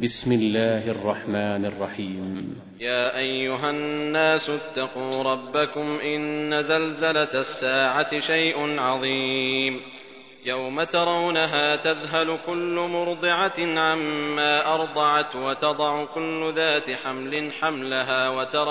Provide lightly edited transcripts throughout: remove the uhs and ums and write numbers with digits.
بسم الله الرحمن الرحيم. يا أيها الناس اتقوا ربكم إن زلزلة الساعة شيء عظيم يوم ترونها تذهل كل مرضعة عما أرضعت وتضع كل ذات حمل حملها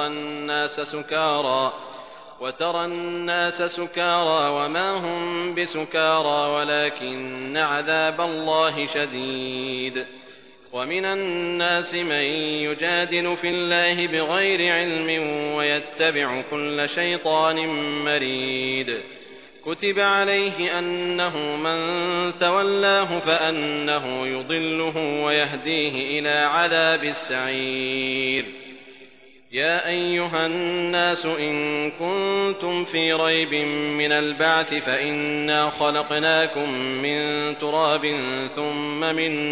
وترى الناس سكارى وما هم بسكارى ولكن عذاب الله شديد. ومن الناس من يجادل في الله بغير علم ويتبع كل شيطان مريد. كتب عليه أنه من تولاه فأنه يضله ويهديه إلى عذاب السعير. يا أيها الناس إن كنتم في ريب من البعث فإنا خلقناكم من تراب ثم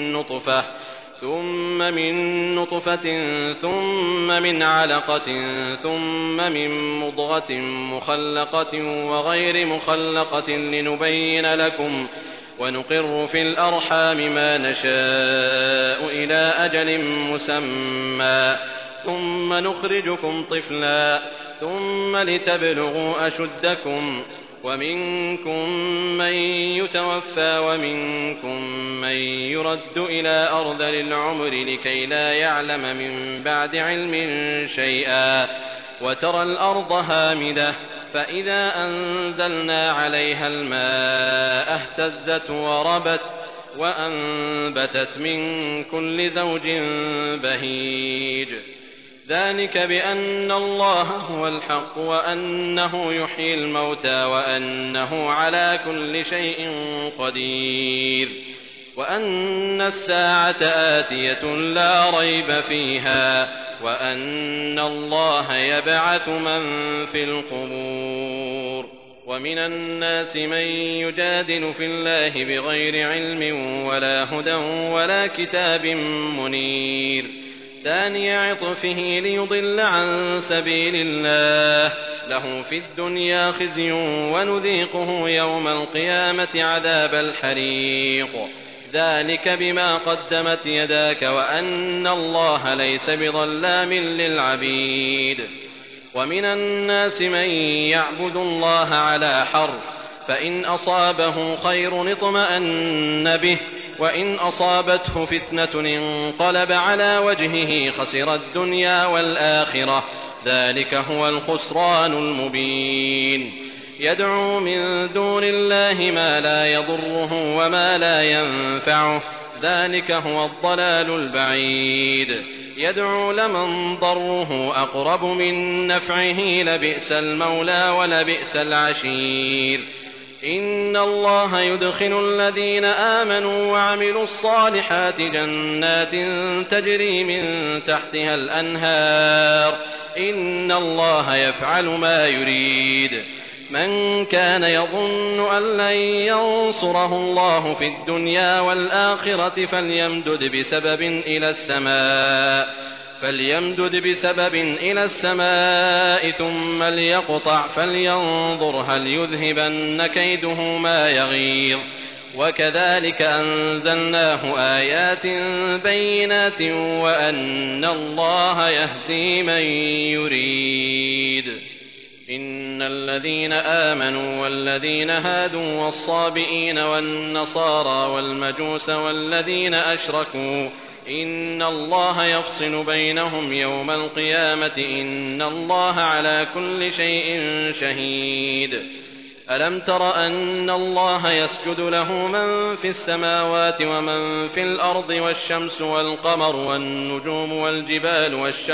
من نطفة ثم من علقة ثم من مضغة مخلقة وغير مخلقة لنبين لكم ونقر في الأرحام ما نشاء إلى أجل مسمى ثم نخرجكم طفلا ثم لتبلغوا أشدكم ومنكم من يتوفى ومنكم من يرد إلى أرذل العمر لكي لا يعلم من بعد علم شيئا. وترى الأرض هامدة فإذا أنزلنا عليها الماء اهتزت وربت وأنبتت من كل زوج بهيج. ذلك بأن الله هو الحق وأنه يحيي الموتى وأنه على كل شيء قدير وأن الساعة آتية لا ريب فيها وأن الله يبعث من في القبور. ومن الناس من يجادل في الله بغير علم ولا هدى ولا كتاب منير. ثاني عطفه ليضل عن سبيل الله له في الدنيا خزي ونذيقه يوم القيامة عذاب الحريق. ذلك بما قدمت يداك وأن الله ليس بظلام للعبيد. ومن الناس من يعبد الله على حرف فإن أصابه خير اطمأن به وإن أصابته فتنة انقلب على وجهه خسر الدنيا والآخرة ذلك هو الخسران المبين. يدعو من دون الله ما لا يضره وما لا ينفعه ذلك هو الضلال البعيد. يدعو لمن ضره أقرب من نفعه لبئس المولى ولبئس العشير. إن الله يدخل الذين آمنوا وعملوا الصالحات جنات تجري من تحتها الأنهار إن الله يفعل ما يريد. من كان يظن أن لن ينصره الله في الدنيا والآخرة فليمدد بسبب إلى السماء ثم ليقطع فلينظر هل يذهبن كيده ما يغيظ. وكذلك أنزلناه آيات بينات وأن الله يهدي من يريد. إن الذين آمنوا والذين هادوا والصابئين والنصارى والمجوس والذين أشركوا إن الله يفصل بينهم يوم القيامة إن الله على كل شيء شهيد. ألم تر أن الله يسجد له من في السماوات ومن في الأرض والشمس والقمر والنجوم والجبال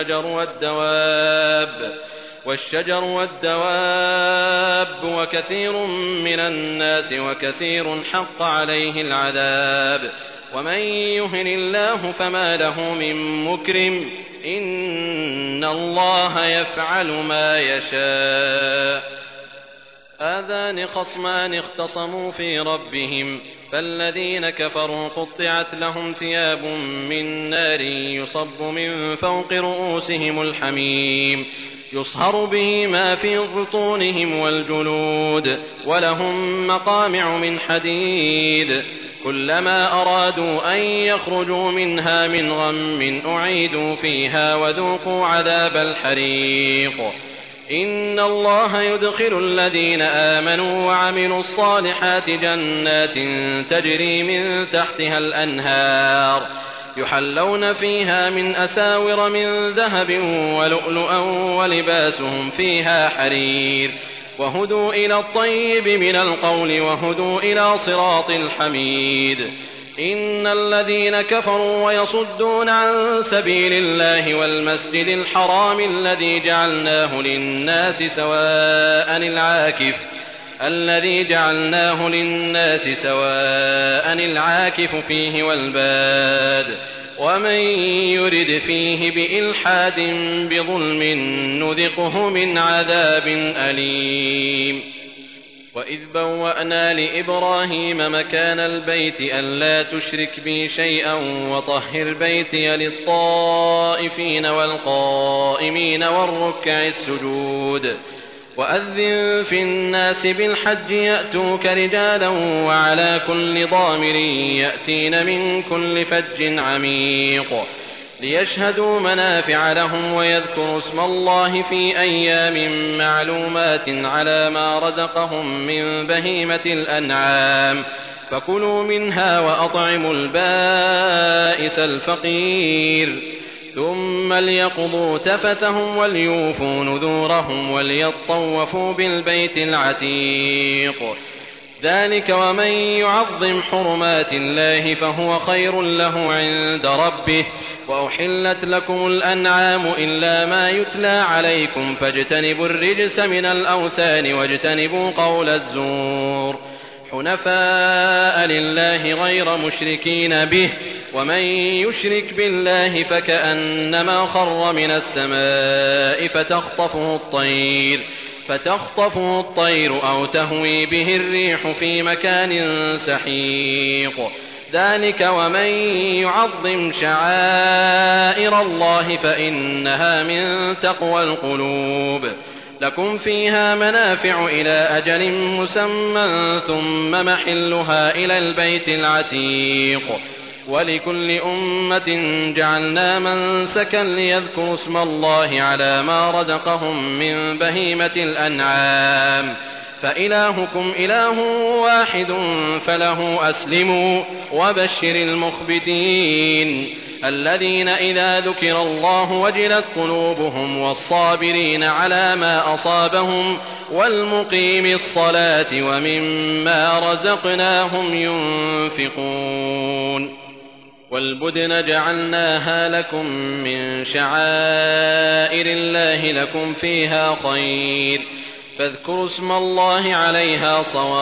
والشجر والدواب وكثير من الناس وكثير حق عليه العذاب. ومن يهن الله فما له من مكرم إن الله يفعل ما يشاء. هذان خصمان اختصموا في ربهم فالذين كفروا قطعت لهم ثياب من نار يصب من فوق رؤوسهم الحميم يصهر به ما في بطونهم والجلود ولهم مقامع من حديد كلما أرادوا أن يخرجوا منها من غم أعيدوا فيها وذوقوا عذاب الحريق. إن الله يدخل الذين آمنوا وعملوا الصالحات جنات تجري من تحتها الأنهار يحلون فيها من أساور من ذهب ولؤلؤا ولباسهم فيها حرير وهدوا إلى الطيب من القول وهدوا إلى صراط الحميد. إن الذين كفروا ويصدون عن سبيل الله والمسجد الحرام الذي جعلناه للناس سواء العاكف فيه والباد ومن يرد فيه بإلحاد بظلم نذقه من عذاب أليم. وإذ بوأنا لإبراهيم مكان البيت ألا تشرك بي شيئا وطهر بيتي للطائفين والقائمين والركع السجود. وأذن في الناس بالحج يأتوك رجالا وعلى كل ضامر يأتين من كل فج عميق ليشهدوا منافع لهم ويذكروا اسم الله في أيام معلومات على ما رزقهم من بهيمة الأنعام فكلوا منها وأطعموا البائس الفقير ثم ليقضوا تفثهم وليوفوا نذورهم وليطوفوا بالبيت العتيق. ذلك ومن يعظم حرمات الله فهو خير له عند ربه. وأحلت لكم الأنعام إلا ما يتلى عليكم فاجتنبوا الرجس من الأوثان واجتنبوا قول الزور حنفاء لله غير مشركين به ومن يشرك بالله فكأنما خر من السماء فتخطفه الطير أو تهوي به الريح في مكان سحيق. ذلك ومن يعظم شعائر الله فإنها من تقوى القلوب. لكم فيها منافع إلى أجل مسمى ثم محلها إلى البيت العتيق. ولكل أمة جعلنا منسكا ليذكروا اسم الله على ما رزقهم من بهيمة الأنعام فإلهكم إله واحد فله أسلموا وبشر المخبتين الذين إذا ذكر الله وجلت قلوبهم والصابرين على ما أصابهم والمقيم الصلاة وممما رزقناهم ينفقون. والبدن جعلناها لكم من شعائر الله لكم فيها خير فاذكروا اسم الله عليها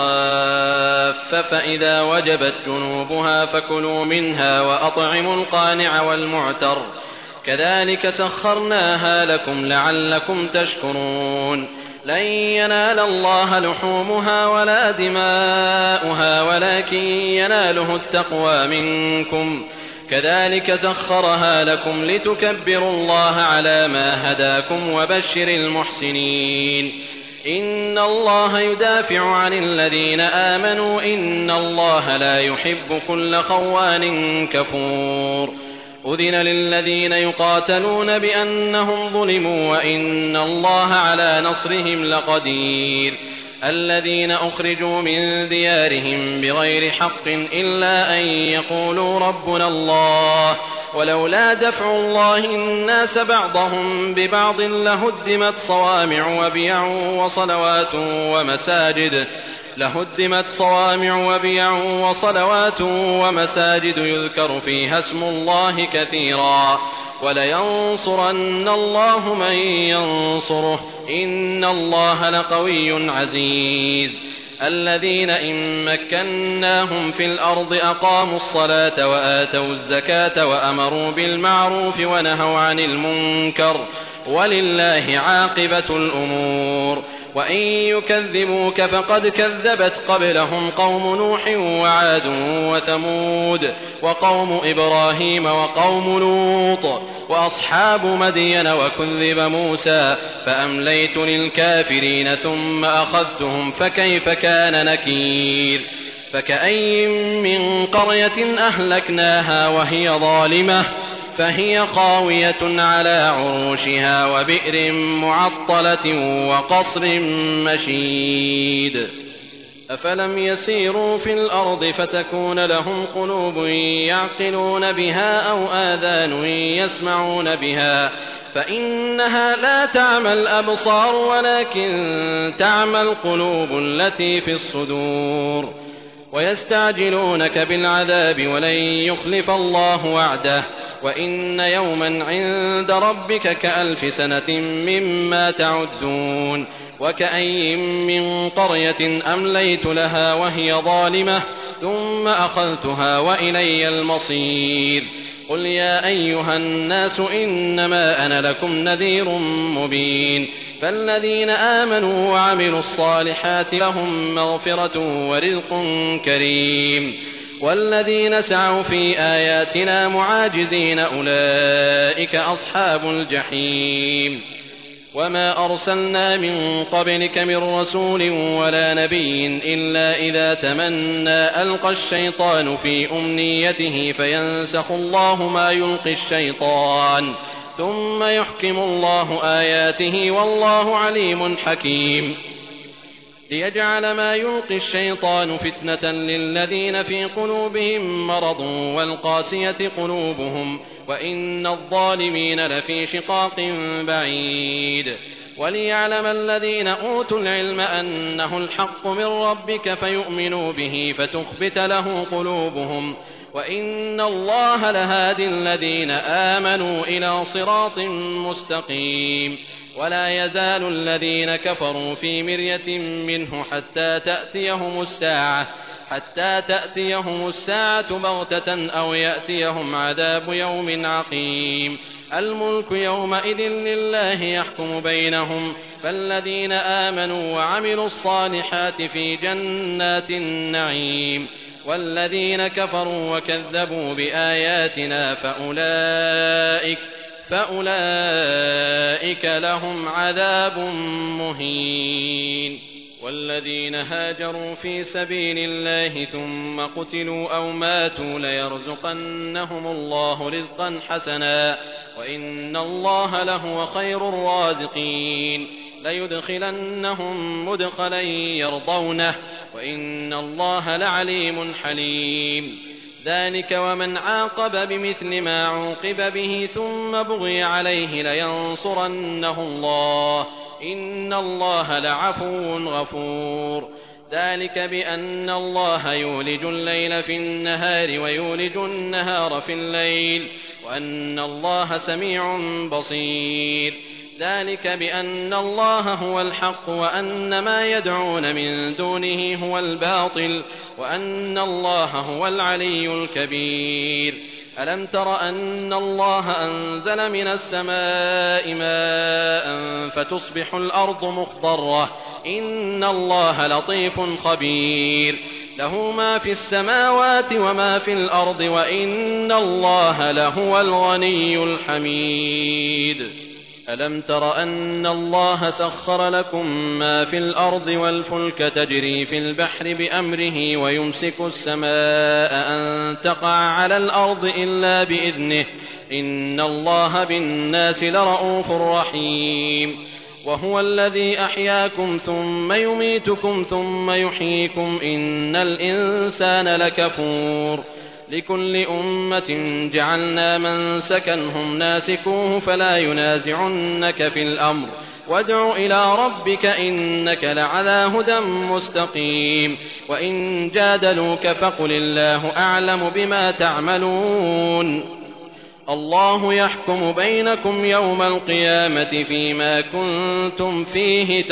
صواف فإذا وجبت جنوبها فكلوا منها وأطعموا القانع والمعتر كذلك سخرناها لكم لعلكم تشكرون. لن ينال الله لحومها ولا دماؤها ولكن يناله التقوى منكم كذلك سخرها لكم لتكبروا الله على ما هداكم وبشر المحسنين. إن الله يدافع عن الذين آمنوا إن الله لا يحب كل خوان كفور. أذن للذين يقاتلون بأنهم ظلموا وإن الله على نصرهم لقدير. الذين أخرجوا من ديارهم بغير حق إلا أن يقولوا ربنا الله ولولا دفع الله الناس بعضهم ببعض لهدمت صوامع وبيع وصلوات ومساجد يذكر فيها اسم الله كثيرا ولينصرن الله من ينصره إن الله لقوي عزيز. الذين إن مكناهم في الأرض أقاموا الصلاة وآتوا الزكاة وأمروا بالمعروف ونهوا عن المنكر ولله عاقبة الأمور. وإن يكذبوك فقد كذبت قبلهم قوم نوح وعاد وثمود وقوم إبراهيم وقوم لوط وأصحاب مدين وكذب موسى فأمليت للكافرين ثم أخذتهم فكيف كان نكير. فكأين من قرية أهلكناها وهي ظالمة فهي خاوية على عروشها وبئر معطلة وقصر مشيد أفلم يسيروا في الأرض فتكون لهم قلوب يعقلون بها أو آذان يسمعون بها فإنها لا تعمى الأبصار ولكن تعمى القلوب التي في الصدور ويستعجلونك بالعذاب ولن يخلف الله وعده وإن يوما عند ربك كألف سنة مما تعدون وكأين من قرية أمليت لها وهي ظالمة ثم أخذتها وإلي المصير قل يا أيها الناس إنما أنا لكم نذير مبين فالذين آمنوا وعملوا الصالحات لهم مغفرة ورزق كريم والذين سعوا في آياتنا معاجزين أولئك أصحاب الجحيم وما أرسلنا من قبلك من رسول ولا نبي إلا إذا تمنى ألقى الشيطان في أمنيته فينسخ الله ما يلقي الشيطان ثم يحكم الله آياته والله عليم حكيم ليجعل ما يلقي الشيطان فتنة للذين في قلوبهم مرض والقاسية قلوبهم وإن الظالمين لفي شقاق بعيد وليعلم الذين أوتوا العلم أنه الحق من ربك فيؤمنوا به فتخبت له قلوبهم وإن الله لهادي الذين آمنوا إلى صراط مستقيم ولا يزال الذين كفروا في مرية منه حتى تأتيهم الساعة بغتة أو يأتيهم عذاب يوم عقيم الملك يومئذ لله يحكم بينهم فالذين آمنوا وعملوا الصالحات في جنات النعيم والذين كفروا وكذبوا بآياتنا فأولئك لهم عذاب مهين والذين هاجروا في سبيل الله ثم قتلوا أو ماتوا ليرزقنهم الله رزقا حسنا وإن الله لهو خير الرازقين ليدخلنهم مدخلا يرضونه وإن الله لعليم حليم ذلك ومن عاقب بمثل ما عوقب به ثم بغي عليه لينصرنه الله إن الله لعفو غفور ذلك بأن الله يولج الليل في النهار ويولج النهار في الليل وأن الله سميع بصير ذلك بأن الله هو الحق وأن ما يدعون من دونه هو الباطل وأن الله هو العلي الكبير ألم تر أن الله أنزل من السماء ماء فتصبح الأرض مخضرة إن الله لطيف خبير له ما في السماوات وما في الأرض وإن الله لهو الغني الحميد ألم تر أن الله سخر لكم ما في الأرض والفلك تجري في البحر بأمره ويمسك السماء أن تقع على الأرض إلا بإذنه إن الله بالناس لرءوف رحيم وهو الذي أحياكم ثم يميتكم ثم يحييكم إن الإنسان لكفور لكل أمة جعلنا منسكا هم ناسكوه فلا ينازعنك في الأمر وادع إلى ربك إنك لعلى هدى مستقيم وإن جادلوك فقل الله أعلم بما تعملون الله يحكم بينكم يوم القيامة فيما كنتم فيه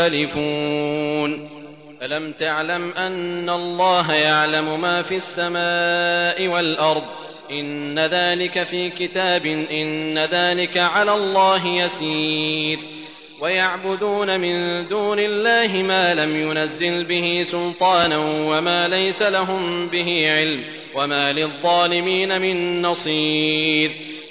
تختلفون ألم تعلم أن الله يعلم ما في السماء والأرض إن ذلك في كتاب إن ذلك على الله يسير ويعبدون من دون الله ما لم ينزل به سلطانا وما ليس لهم به علم وما للظالمين من نصير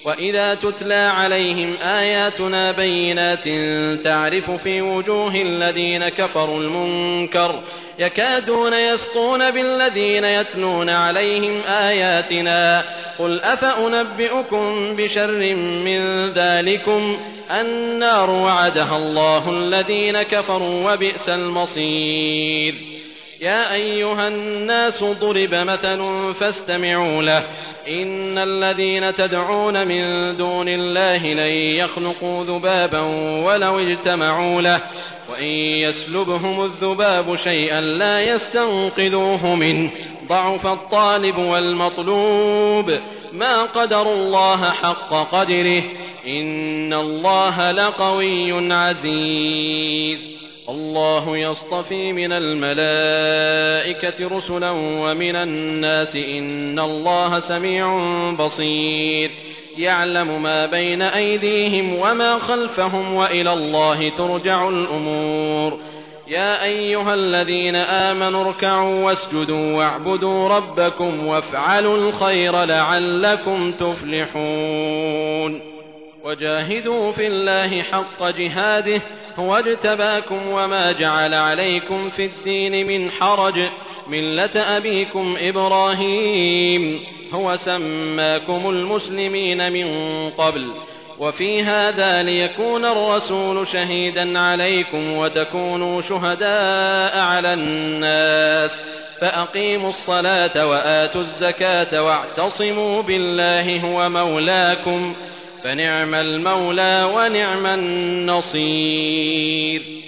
وإذا تتلى عليهم آياتنا بينات تعرف في وجوه الذين كفروا المنكر يكادون يسطون بالذين يتلون عليهم آياتنا قل أفأنبئكم بشر من ذلكم النار وعدها الله الذين كفروا وبئس المصير. يا أيها الناس ضرب مثل فاستمعوا له إن الذين تدعون من دون الله لن يخلقوا ذبابا ولو اجتمعوا له وإن يسلبهم الذباب شيئا لا يستنقذوه منه ضعف الطالب والمطلوب ما قدروا الله حق قدره إن الله لقوي عزيز. الله يصطفي من الملائكة رسلا ومن الناس إن الله سميع بصير يعلم ما بين أيديهم وما خلفهم وإلى الله ترجع الأمور. يا أيها الذين آمنوا اركعوا واسجدوا واعبدوا ربكم وافعلوا الخير لعلكم تفلحون. وجاهدوا في الله حق جهاده هو اجتباكم وما جعل عليكم في الدين من حرج ملة أبيكم إبراهيم هو سماكم المسلمين من قبل وفي هذا ليكون الرسول شهيدا عليكم وتكونوا شهداء على الناس فأقيموا الصلاة وآتوا الزكاة واعتصموا بالله هو مولاكم فنعم المولى ونعم النصير.